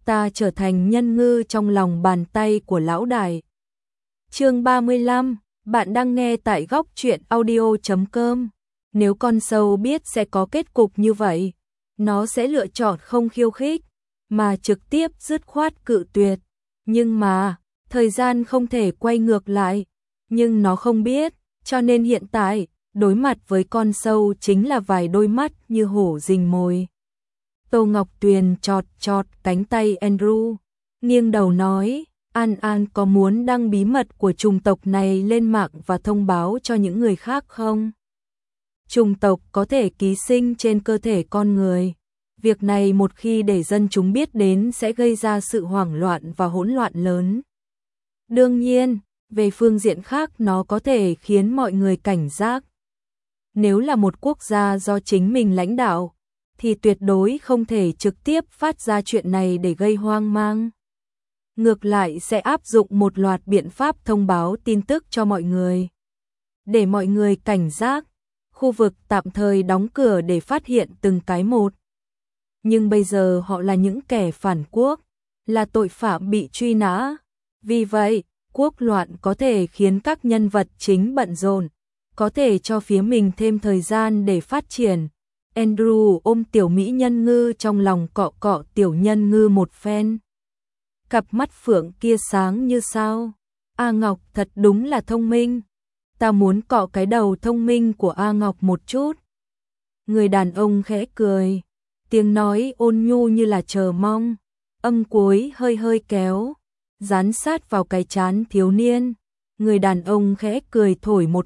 ta trở thành nhân ngư trong lòng bàn tay của lão đại. Chương 35, bạn đang nghe tại góc truyện audio.com. Nếu con sâu biết sẽ có kết cục như vậy, nó sẽ lựa chọn không khiêu khích, mà trực tiếp dứt khoát cự tuyệt. Nhưng mà, thời gian không thể quay ngược lại, nhưng nó không biết, cho nên hiện tại, đối mặt với con sâu chính là vài đôi mắt như hổ rình mồi. Tô Ngọc Tuyền chọt chọt cánh tay Andrew, nghiêng đầu nói, An có muốn đăng bí mật của chủng tộc này lên mạng và thông báo cho những người khác không? Chủng tộc có thể ký sinh trên cơ thể con người. Việc này một khi để dân chúng biết đến sẽ gây ra sự hoảng loạn và hỗn loạn lớn. Đương nhiên, về phương diện khác nó có thể khiến mọi người cảnh giác. Nếu là một quốc gia do chính mình lãnh đạo, thì tuyệt đối không thể trực tiếp phát ra chuyện này để gây hoang mang. Ngược lại sẽ áp dụng một loạt biện pháp thông báo tin tức cho mọi người. Để mọi người cảnh giác, khu vực tạm thời đóng cửa để phát hiện từng cái một. Nhưng bây giờ họ là những kẻ phản quốc, là tội phạm bị truy nã. Vì vậy, quốc loạn có thể khiến các nhân vật chính bận rộn, có thể cho phía mình thêm thời gian để phát triển. Andrew ôm tiểu mỹ nhân ngư trong lòng cọ cọ tiểu nhân ngư một phen. Cặp mắt phượng kia sáng như sao. A Ngọc thật đúng là thông minh. Ta muốn cọ cái đầu thông minh của A Ngọc một chút. Người đàn ông khẽ cười, tiếng nói ôn nhu như là chờ mong, âm cuối hơi hơi kéo, dán sát vào cái trán thiếu niên. Người đàn ông khẽ cười thổi một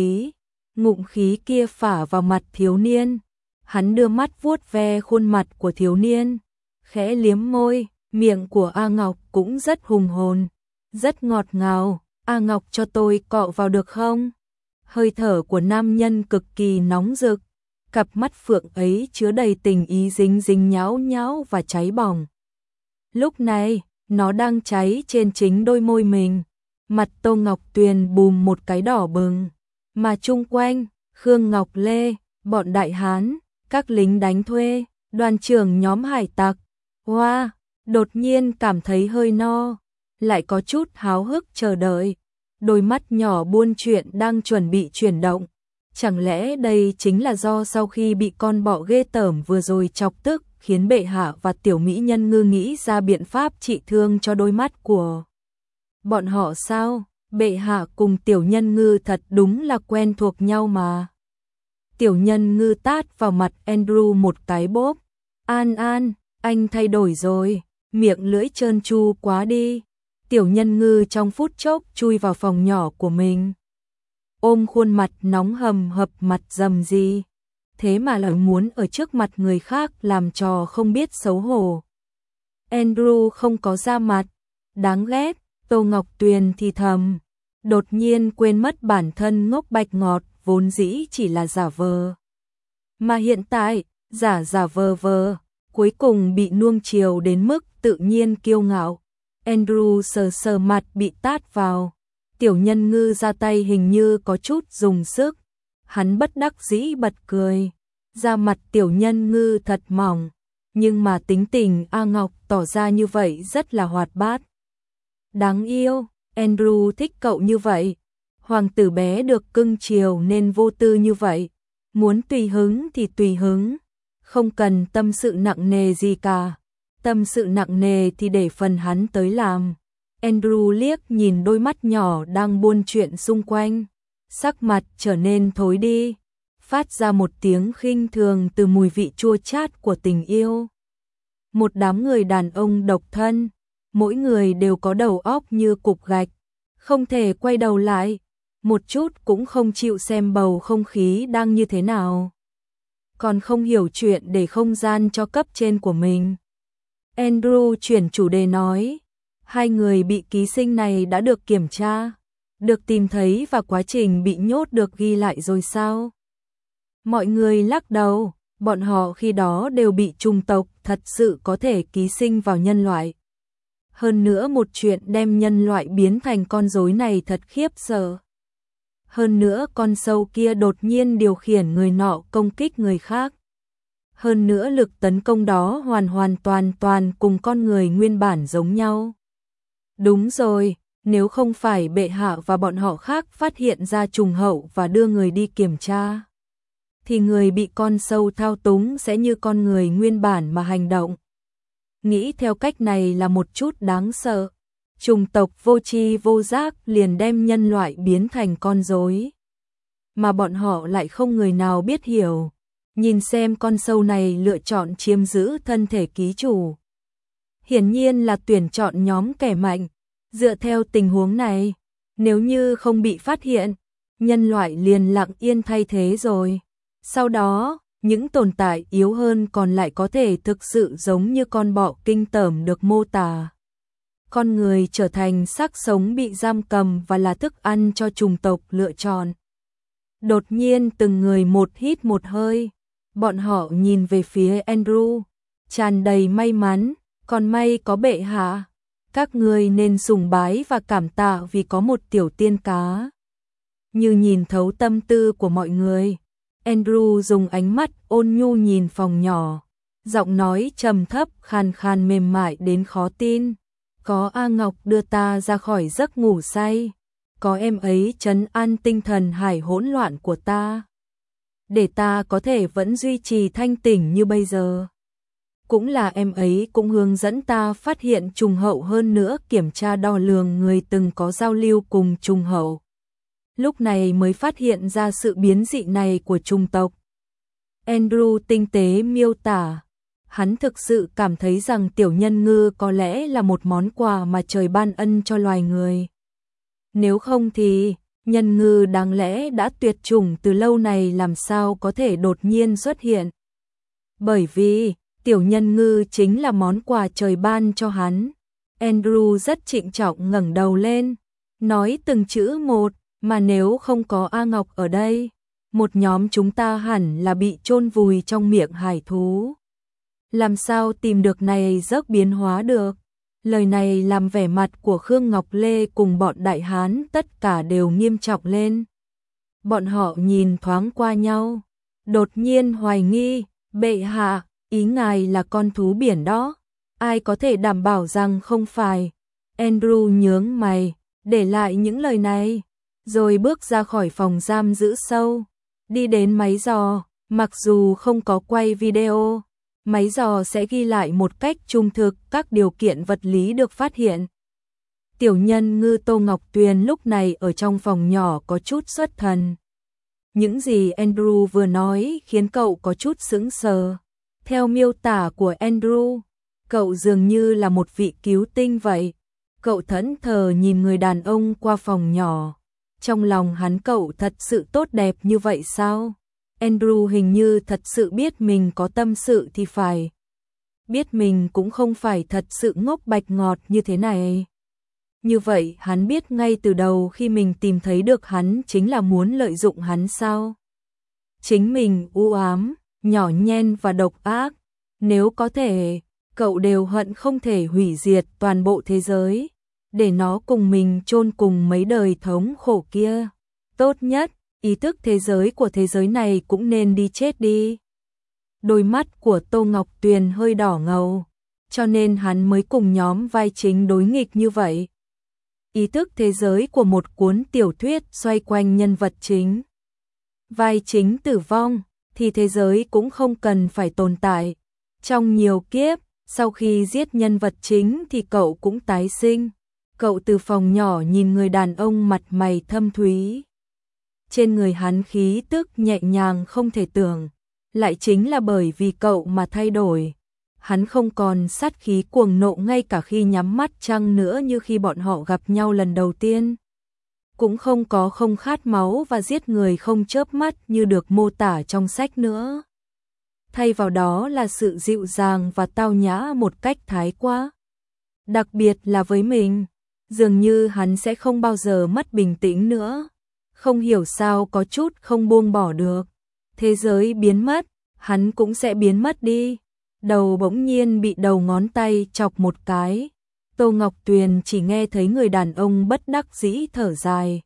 ngụm khí kia phả vào mặt thiếu niên. Hắn đưa mắt vuốt ve khuôn mặt của thiếu niên, khẽ liếm môi, miệng của A Ngọc cũng rất hùng hồn, rất ngọt ngào. A Ngọc cho tôi cọ vào được không? Hơi thở của nam nhân cực kỳ nóng rực, cặp mắt phượng ấy chứa đầy tình ý dính dính nhão nhão và cháy bỏng. Lúc này, nó đang cháy trên chính đôi môi mình. Mặt Tô Ngọc Tuyền bùm một cái đỏ bừng, mà chung quanh, Khương Ngọc Lê, bọn đại hán, các lính đánh thuê, đoàn trưởng nhóm hải tặc, đột nhiên cảm thấy hơi no, lại có chút háo hức chờ đợi. Đôi mắt nhỏ buôn chuyện đang chuẩn bị chuyển động. Chẳng lẽ đây chính là do sau khi bị con bọ ghê tởm vừa rồi chọc tức, khiến bệ hạ và tiểu mỹ nhân ngư nghĩ ra biện pháp trị thương cho đôi mắt của bọn họ sao? Bệ hạ cùng tiểu nhân ngư thật đúng là quen thuộc nhau mà. Tiểu nhân ngư tát vào mặt Andrew một cái bốp. An, anh thay đổi rồi, miệng lưỡi trơn tru quá đi. Tiểu nhân ngư trong phút chốc chui vào phòng nhỏ của mình, ôm khuôn mặt nóng hầm hập mặt dầm gì. Thế mà lại muốn ở trước mặt người khác làm trò không biết xấu hổ. Andrew không có ra mặt, đáng ghét. Tô Ngọc Tuyền thì thầm, đột nhiên quên mất bản thân ngốc bạch ngọt vốn dĩ chỉ là giả vờ. Mà hiện tại, giả vờ, cuối cùng bị nuông chiều đến mức tự nhiên kiêu ngạo. Andrew sờ mặt bị tát vào. Tiểu nhân ngư ra tay hình như có chút dùng sức. Hắn bất đắc dĩ bật cười. Da mặt tiểu nhân ngư thật mỏng, nhưng mà tính tình A Ngọc tỏ ra như vậy rất là hoạt bát. Đáng yêu, Andrew thích cậu như vậy. Hoàng tử bé được cưng chiều nên vô tư như vậy. Muốn tùy hứng thì tùy hứng, không cần tâm sự nặng nề gì cả. Tâm sự nặng nề thì để phần hắn tới làm. Andrew liếc nhìn đôi mắt nhỏ đang buôn chuyện xung quanh, sắc mặt trở nên thối đi, phát ra một tiếng khinh thường từ mùi vị chua chát của tình yêu. Một đám người đàn ông độc thân, mỗi người đều có đầu óc như cục gạch, không thể quay đầu lại, một chút cũng không chịu xem bầu không khí đang như thế nào, còn không hiểu chuyện để không gian cho cấp trên của mình. Andrew chuyển chủ đề nói, hai người bị ký sinh này đã được kiểm tra, được tìm thấy và quá trình bị nhốt được ghi lại rồi sao? Mọi người lắc đầu, bọn họ khi đó đều bị chủng tộc thật sự có thể ký sinh vào nhân loại. Hơn nữa một chuyện đem nhân loại biến thành con rối này thật khiếp sợ. Hơn nữa con sâu kia đột nhiên điều khiển người nọ công kích người khác. Hơn nữa lực tấn công đó hoàn hoàn toàn cùng con người nguyên bản giống nhau. Đúng rồi, nếu không phải bệ hạ và bọn họ khác phát hiện ra trùng hậu và đưa người đi kiểm tra, thì người bị con sâu thao túng sẽ như con người nguyên bản mà hành động. Nghĩ theo cách này là một chút đáng sợ. Chủng tộc vô tri vô giác liền đem nhân loại biến thành con rối, mà bọn họ lại không người nào biết hiểu. Nhìn xem con sâu này lựa chọn chiếm giữ thân thể ký chủ, hiển nhiên là tuyển chọn nhóm kẻ mạnh. Dựa theo tình huống này, nếu như không bị phát hiện, nhân loại liền lặng yên thay thế rồi. Sau đó, những tồn tại yếu hơn còn lại có thể thực sự giống như con bọ kinh tởm được mô tả. Con người trở thành xác sống bị giam cầm và là thức ăn cho chủng tộc lựa chọn. Đột nhiên từng người một hít một hơi, bọn họ nhìn về phía Andrew, tràn đầy may mắn, còn may có bệ hạ. Các người nên sùng bái và cảm tạ vì có một tiểu tiên cá. Như nhìn thấu tâm tư của mọi người, Andrew dùng ánh mắt ôn nhu nhìn phòng nhỏ, giọng nói trầm thấp khàn khàn mềm mại đến khó tin. Có A Ngọc đưa ta ra khỏi giấc ngủ say, có em ấy trấn an tinh thần hải hỗn loạn của ta, để ta có thể vẫn duy trì thanh tỉnh như bây giờ. Cũng là em ấy cũng hướng dẫn ta phát hiện trùng hậu, hơn nữa kiểm tra đo lường người từng có giao lưu cùng trùng hậu. Lúc này mới phát hiện ra sự biến dị này của trùng tộc. Andrew tinh tế miêu tả, hắn thực sự cảm thấy rằng tiểu nhân ngư có lẽ là một món quà mà trời ban ân cho loài người. Nếu không thì, nhân ngư đáng lẽ đã tuyệt chủng từ lâu này làm sao có thể đột nhiên xuất hiện. Bởi vì, tiểu nhân ngư chính là món quà trời ban cho hắn. Andrew rất trịnh trọng ngẩng đầu lên, nói từng chữ một, mà nếu không có A Ngọc ở đây, một nhóm chúng ta hẳn là bị chôn vùi trong miệng hải thú. Làm sao tìm được này giấc biến hóa được? Lời này làm vẻ mặt của Khương Ngọc Lê cùng bọn đại hán tất cả đều nghiêm trọng lên. Bọn họ nhìn thoáng qua nhau, đột nhiên hoài nghi, bệ hạ, ý ngài là con thú biển đó, ai có thể đảm bảo rằng không phải? Andrew nhướng mày, để lại những lời này, rồi bước ra khỏi phòng giam giữ sâu, đi đến máy dò, mặc dù không có quay video, máy dò sẽ ghi lại một cách trung thực các điều kiện vật lý được phát hiện. Tiểu nhân ngư Tô Ngọc Tuyền lúc này ở trong phòng nhỏ có chút xuất thần. Những gì Andrew vừa nói khiến cậu có chút sững sờ. Theo miêu tả của Andrew, cậu dường như là một vị cứu tinh vậy. Cậu thẫn thờ nhìn người đàn ông qua phòng nhỏ. Trong lòng hắn cậu thật sự tốt đẹp như vậy sao? Andrew hình như thật sự biết mình có tâm sự thì phải. Biết mình cũng không phải thật sự ngốc bạch ngọt như thế này. Như vậy hắn biết ngay từ đầu khi mình tìm thấy được hắn chính là muốn lợi dụng hắn sao? Chính mình u ám, nhỏ nhen và độc ác. Nếu có thể, cậu đều hận không thể hủy diệt toàn bộ thế giới, để nó cùng mình chôn cùng mấy đời thống khổ kia. Tốt nhất, ý thức thế giới của thế giới này cũng nên đi chết đi. Đôi mắt của Tô Ngọc Tuyền hơi đỏ ngầu, cho nên hắn mới cùng nhóm vai chính đối nghịch như vậy. Ý thức thế giới của một cuốn tiểu thuyết xoay quanh nhân vật chính. Vai chính tử vong, thì thế giới cũng không cần phải tồn tại. Trong nhiều kiếp, sau khi giết nhân vật chính thì cậu cũng tái sinh. Cậu từ phòng nhỏ nhìn người đàn ông mặt mày thâm thúy. Trên người hắn khí tức nhẹ nhàng không thể tưởng, lại chính là bởi vì cậu mà thay đổi. Hắn không còn sát khí cuồng nộ ngay cả khi nhắm mắt chăng nữa như khi bọn họ gặp nhau lần đầu tiên. Cũng không có không khát máu và giết người không chớp mắt như được mô tả trong sách nữa. Thay vào đó là sự dịu dàng và tao nhã một cách thái quá. Đặc biệt là với mình, dường như hắn sẽ không bao giờ mất bình tĩnh nữa. Không hiểu sao có chút không buông bỏ được. Thế giới biến mất, hắn cũng sẽ biến mất đi. Đầu bỗng nhiên bị đầu ngón tay chọc một cái. Tô Ngọc Tuyền chỉ nghe thấy người đàn ông bất đắc dĩ thở dài.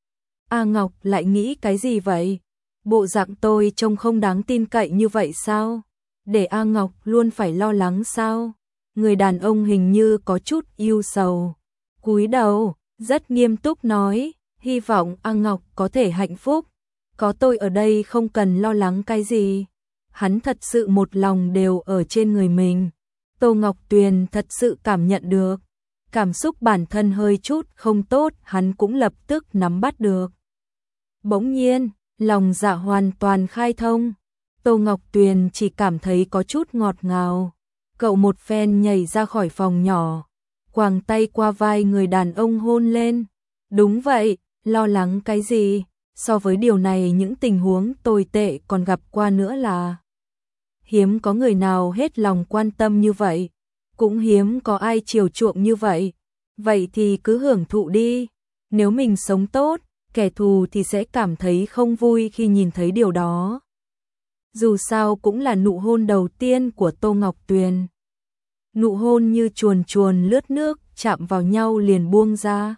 A Ngọc lại nghĩ cái gì vậy? Bộ dạng tôi trông không đáng tin cậy như vậy sao? để A Ngọc luôn phải lo lắng sao? Người đàn ông hình như có chút ưu sầu, cúi đầu, rất nghiêm túc nói, hy vọng A Ngọc có thể hạnh phúc, có tôi ở đây không cần lo lắng cái gì. Hắn thật sự một lòng đều ở trên người mình. Tô Ngọc Tuyền thật sự cảm nhận được, cảm xúc bản thân hơi chút không tốt, hắn cũng lập tức nắm bắt được. Bỗng nhiên, lòng dạ hoàn toàn khai thông. Tô Ngọc Tuyền chỉ cảm thấy có chút ngọt ngào. Cậu một phen nhảy ra khỏi phòng nhỏ, quàng tay qua vai người đàn ông hôn lên. Đúng vậy, lo lắng cái gì? So với điều này những tình huống tồi tệ còn gặp qua nữa là. Hiếm có người nào hết lòng quan tâm như vậy, cũng hiếm có ai chiều chuộng như vậy. Vậy thì cứ hưởng thụ đi. Nếu mình sống tốt, kẻ thù thì sẽ cảm thấy không vui khi nhìn thấy điều đó. Dù sao cũng là nụ hôn đầu tiên của Tô Ngọc Tuyền. Nụ hôn như chuồn chuồn lướt nước, chạm vào nhau liền buông ra.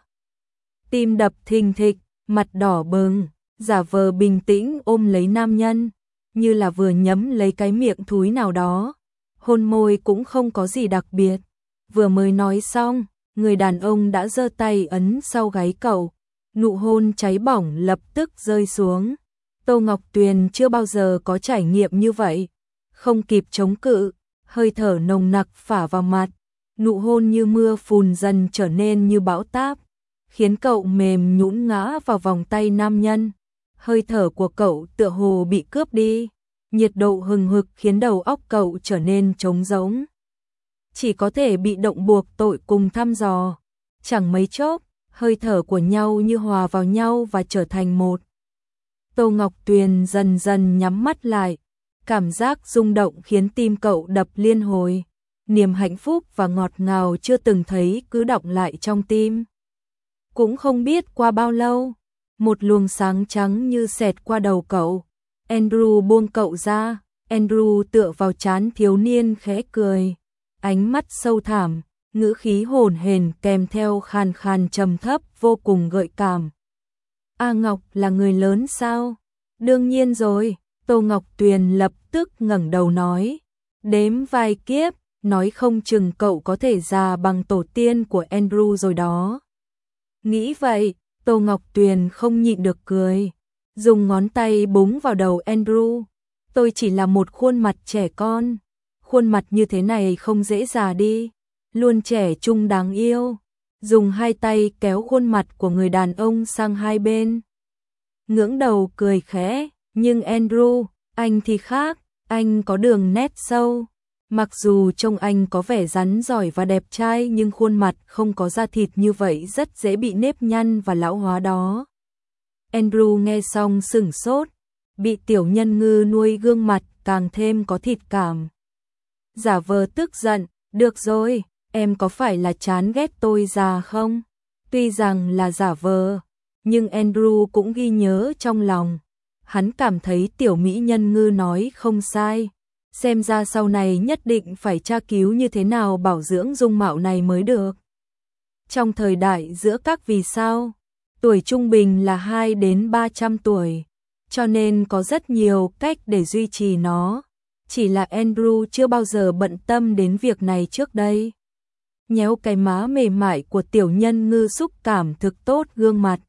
Tim đập thình thịch, mặt đỏ bừng, giả vờ bình tĩnh ôm lấy nam nhân, như là vừa nhấm lấy cái miệng thúi nào đó. Hôn môi cũng không có gì đặc biệt. Vừa mới nói xong, người đàn ông đã giơ tay ấn sau gáy cậu. Nụ hôn cháy bỏng lập tức rơi xuống. Tô Ngọc Tuyền chưa bao giờ có trải nghiệm như vậy. Không kịp chống cự, hơi thở nồng nặc phả vào mặt. Nụ hôn như mưa phùn dần trở nên như bão táp, khiến cậu mềm nhũn ngã vào vòng tay nam nhân. Hơi thở của cậu tựa hồ bị cướp đi. Nhiệt độ hừng hực khiến đầu óc cậu trở nên trống rỗng. Chỉ có thể bị động buộc tội cùng thăm dò. Chẳng mấy chốc, hơi thở của nhau như hòa vào nhau và trở thành một. Tô Ngọc Tuyền dần dần nhắm mắt lại. Cảm giác rung động khiến tim cậu đập liên hồi. Niềm hạnh phúc và ngọt ngào chưa từng thấy cứ đọng lại trong tim. Cũng không biết qua bao lâu, một luồng sáng trắng như xẹt qua đầu cậu. Andrew buông cậu ra. Andrew tựa vào trán thiếu niên khẽ cười. Ánh mắt sâu thẳm, ngữ khí hồn hển kèm theo khàn khàn trầm thấp vô cùng gợi cảm. A Ngọc là người lớn sao? Đương nhiên rồi, Tô Ngọc Tuyền lập tức ngẩng đầu nói. Đếm vài kiếp, nói không chừng cậu có thể già bằng tổ tiên của Andrew rồi đó. Nghĩ vậy, Tô Ngọc Tuyền không nhịn được cười. Dùng ngón tay búng vào đầu Andrew. Tôi chỉ là một khuôn mặt trẻ con. Khuôn mặt như thế này không dễ già đi. Luôn trẻ trung đáng yêu. Dùng hai tay kéo khuôn mặt của người đàn ông sang hai bên. Ngưỡng đầu cười khẽ. Nhưng Andrew, anh thì khác. Anh có đường nét sâu. Mặc dù trông anh có vẻ rắn giỏi và đẹp trai nhưng khuôn mặt không có da thịt như vậy rất dễ bị nếp nhăn và lão hóa đó. Andrew nghe xong sửng sốt, bị tiểu nhân ngư nuôi gương mặt càng thêm có thịt cảm. Giả vờ tức giận, được rồi, em có phải là chán ghét tôi già không? Tuy rằng là giả vờ, nhưng Andrew cũng ghi nhớ trong lòng. Hắn cảm thấy tiểu mỹ nhân ngư nói không sai. Xem ra sau này nhất định phải tra cứu như thế nào bảo dưỡng dung mạo này mới được. Trong thời đại giữa các vì sao, tuổi trung bình là 2 đến 300 tuổi, cho nên có rất nhiều cách để duy trì nó. Chỉ là Andrew chưa bao giờ bận tâm đến việc này trước đây. Nhéo cái má mềm mại của tiểu nhân ngư xúc cảm thực tốt gương mặt.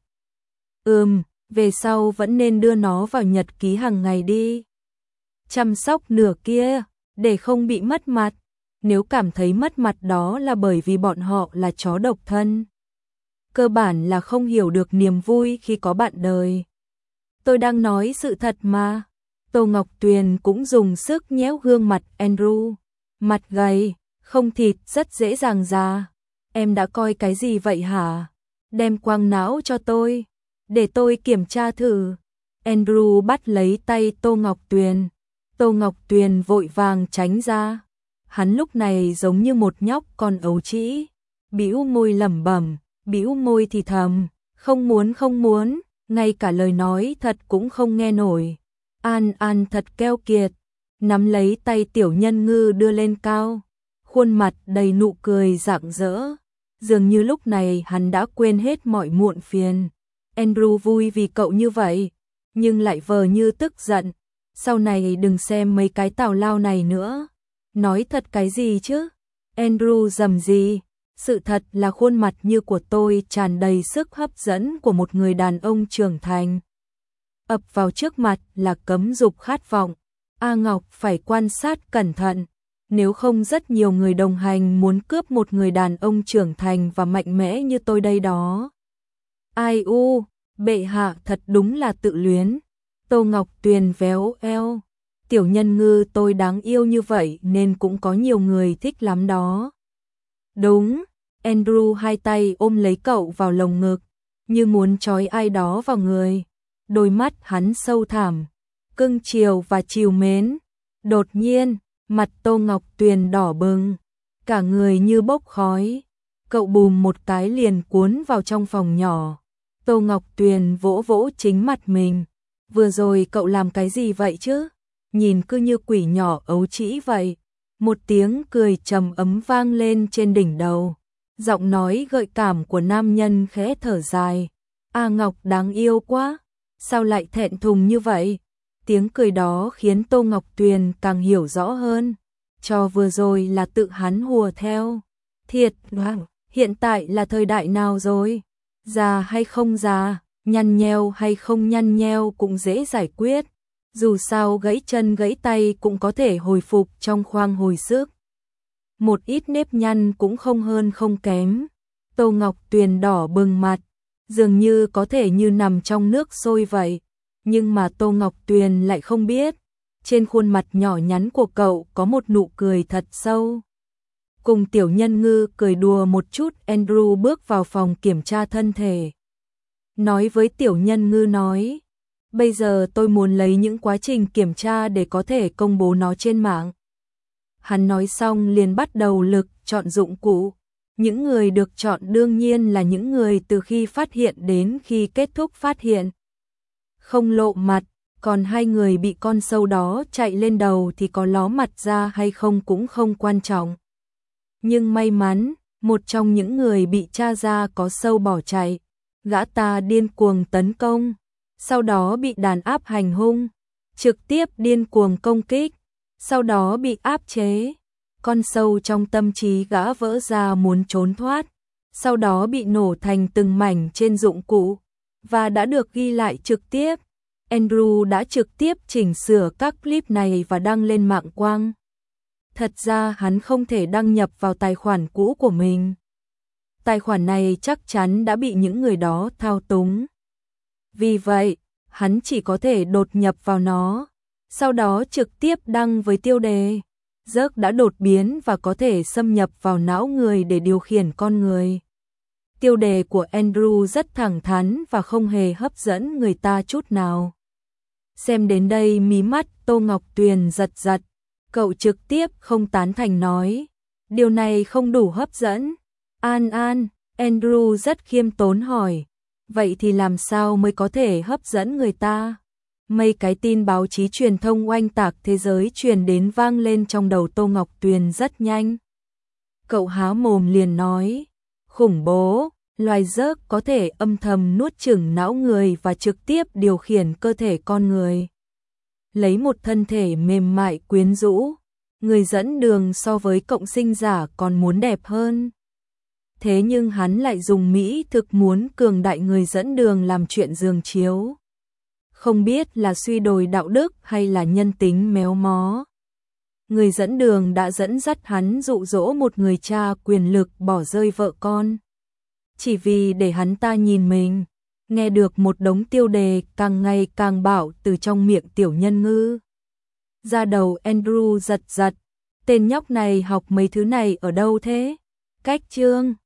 Về sau vẫn nên đưa nó vào nhật ký hàng ngày đi. Chăm sóc nửa kia, để không bị mất mặt. Nếu cảm thấy mất mặt đó là bởi vì bọn họ là chó độc thân. Cơ bản là không hiểu được niềm vui khi có bạn đời. Tôi đang nói sự thật mà. Tô Ngọc Tuyền cũng dùng sức nhéo gương mặt Andrew. Mặt gầy, không thịt, rất dễ dàng già. Em đã coi cái gì vậy hả? Đem quang não cho tôi, để tôi kiểm tra thử. Andrew bắt lấy tay Tô Ngọc Tuyền. Tô Ngọc Tuyền vội vàng tránh ra. Hắn lúc này giống như một nhóc con ấu trĩ, bĩu môi lẩm bẩm, bĩu môi thì thầm, không muốn, ngay cả lời nói thật cũng không nghe nổi. An thật keo kiệt, nắm lấy tay tiểu nhân ngư đưa lên cao, khuôn mặt đầy nụ cười rạng rỡ. Dường như lúc này hắn đã quên hết mọi muộn phiền. Andrew vui vì cậu như vậy, nhưng lại vờ như tức giận. sau này đừng xem mấy cái tào lao này nữa. Nói thật cái gì chứ? Andrew rầm rì. Sự thật là khuôn mặt như của tôi tràn đầy sức hấp dẫn của một người đàn ông trưởng thành. Ập vào trước mặt là cấm dục khát vọng. A Ngọc phải quan sát cẩn thận. Nếu không rất nhiều người đồng hành muốn cướp một người đàn ông trưởng thành và mạnh mẽ như tôi đây đó. Ai u, bệ hạ thật đúng là tự luyến. Tô Ngọc Tuyền véo eo. Tiểu Nhân Ngư tôi đáng yêu như vậy nên cũng có nhiều người thích lắm đó. Đúng, Andrew hai tay ôm lấy cậu vào lồng ngực, như muốn trói ai đó vào người. Đôi mắt hắn sâu thẳm, cưng chiều và trìu mến. Đột nhiên, mặt Tô Ngọc Tuyền đỏ bừng, cả người như bốc khói. Cậu bùm một cái liền cuốn vào trong phòng nhỏ. Tô Ngọc Tuyền vỗ vỗ chính mặt mình. Vừa rồi cậu làm cái gì vậy chứ? Nhìn cứ như quỷ nhỏ ấu trĩ vậy. Một tiếng cười trầm ấm vang lên trên đỉnh đầu. Giọng nói gợi cảm của nam nhân khẽ thở dài. A Ngọc đáng yêu quá. Sao lại thẹn thùng như vậy? Tiếng cười đó khiến Tô Ngọc Tuyền càng hiểu rõ hơn. Cho vừa rồi là tự hắn hùa theo. Thiệt, hiện tại là thời đại nào rồi? Già hay không già, nhăn nheo hay không nhăn nheo cũng dễ giải quyết. Dù sao gãy chân gãy tay cũng có thể hồi phục trong khoang hồi sức. Một ít nếp nhăn cũng không hơn không kém. Tô Ngọc Tuyền đỏ bừng mặt, dường như có thể như nằm trong nước sôi vậy. Nhưng mà Tô Ngọc Tuyền lại không biết, trên khuôn mặt nhỏ nhắn của cậu có một nụ cười thật sâu. Cùng Tiểu Nhân Ngư cười đùa một chút, Andrew bước vào phòng kiểm tra thân thể. Nói với Tiểu Nhân Ngư nói, bây giờ tôi muốn lấy những quá trình kiểm tra để có thể công bố nó trên mạng. Hắn nói xong liền bắt đầu lực chọn dụng cụ. Những người được chọn đương nhiên là những người từ khi phát hiện đến khi kết thúc phát hiện. Không lộ mặt, còn hai người bị con sâu đó chạy lên đầu thì có ló mặt ra hay không cũng không quan trọng. Nhưng may mắn, một trong những người bị tra ra có sâu bỏ chạy. Gã ta điên cuồng tấn công, sau đó bị đàn áp hành hung, trực tiếp điên cuồng công kích, sau đó bị áp chế. Con sâu trong tâm trí gã vỡ ra muốn trốn thoát, sau đó bị nổ thành từng mảnh trên dụng cụ, và đã được ghi lại trực tiếp. Andrew đã trực tiếp chỉnh sửa các clip này và đăng lên mạng quang. Thật ra hắn không thể đăng nhập vào tài khoản cũ của mình. Tài khoản này chắc chắn đã bị những người đó thao túng. Vì vậy, hắn chỉ có thể đột nhập vào nó, sau đó trực tiếp đăng với tiêu đề Giấc đã đột biến và có thể xâm nhập vào não người để điều khiển con người. Tiêu đề của Andrew rất thẳng thắn và không hề hấp dẫn người ta chút nào. Xem đến đây mí mắt Tô Ngọc Tuyền giật giật, cậu trực tiếp không tán thành nói, điều này không đủ hấp dẫn. Andrew rất khiêm tốn hỏi, vậy thì làm sao mới có thể hấp dẫn người ta? Mấy cái tin báo chí truyền thông oanh tạc thế giới truyền đến vang lên trong đầu Tô Ngọc Tuyền rất nhanh. Cậu há mồm liền nói, khủng bố, loài rớt có thể âm thầm nuốt chửng não người và trực tiếp điều khiển cơ thể con người. Lấy một thân thể mềm mại quyến rũ, người dẫn đường so với cộng sinh giả còn muốn đẹp hơn. Thế nhưng hắn lại dùng mỹ thực muốn cường đại người dẫn đường làm chuyện giường chiếu. Không biết là suy đồi đạo đức hay là nhân tính méo mó. Người dẫn đường đã dẫn dắt hắn dụ dỗ một người cha quyền lực bỏ rơi vợ con. Chỉ vì để hắn ta nhìn mình, nghe được một đống tiêu đề càng ngày càng bạo từ trong miệng Tiểu Nhân Ngư. Da đầu Andrew giật giật, tên nhóc này học mấy thứ này ở đâu thế? Cách chương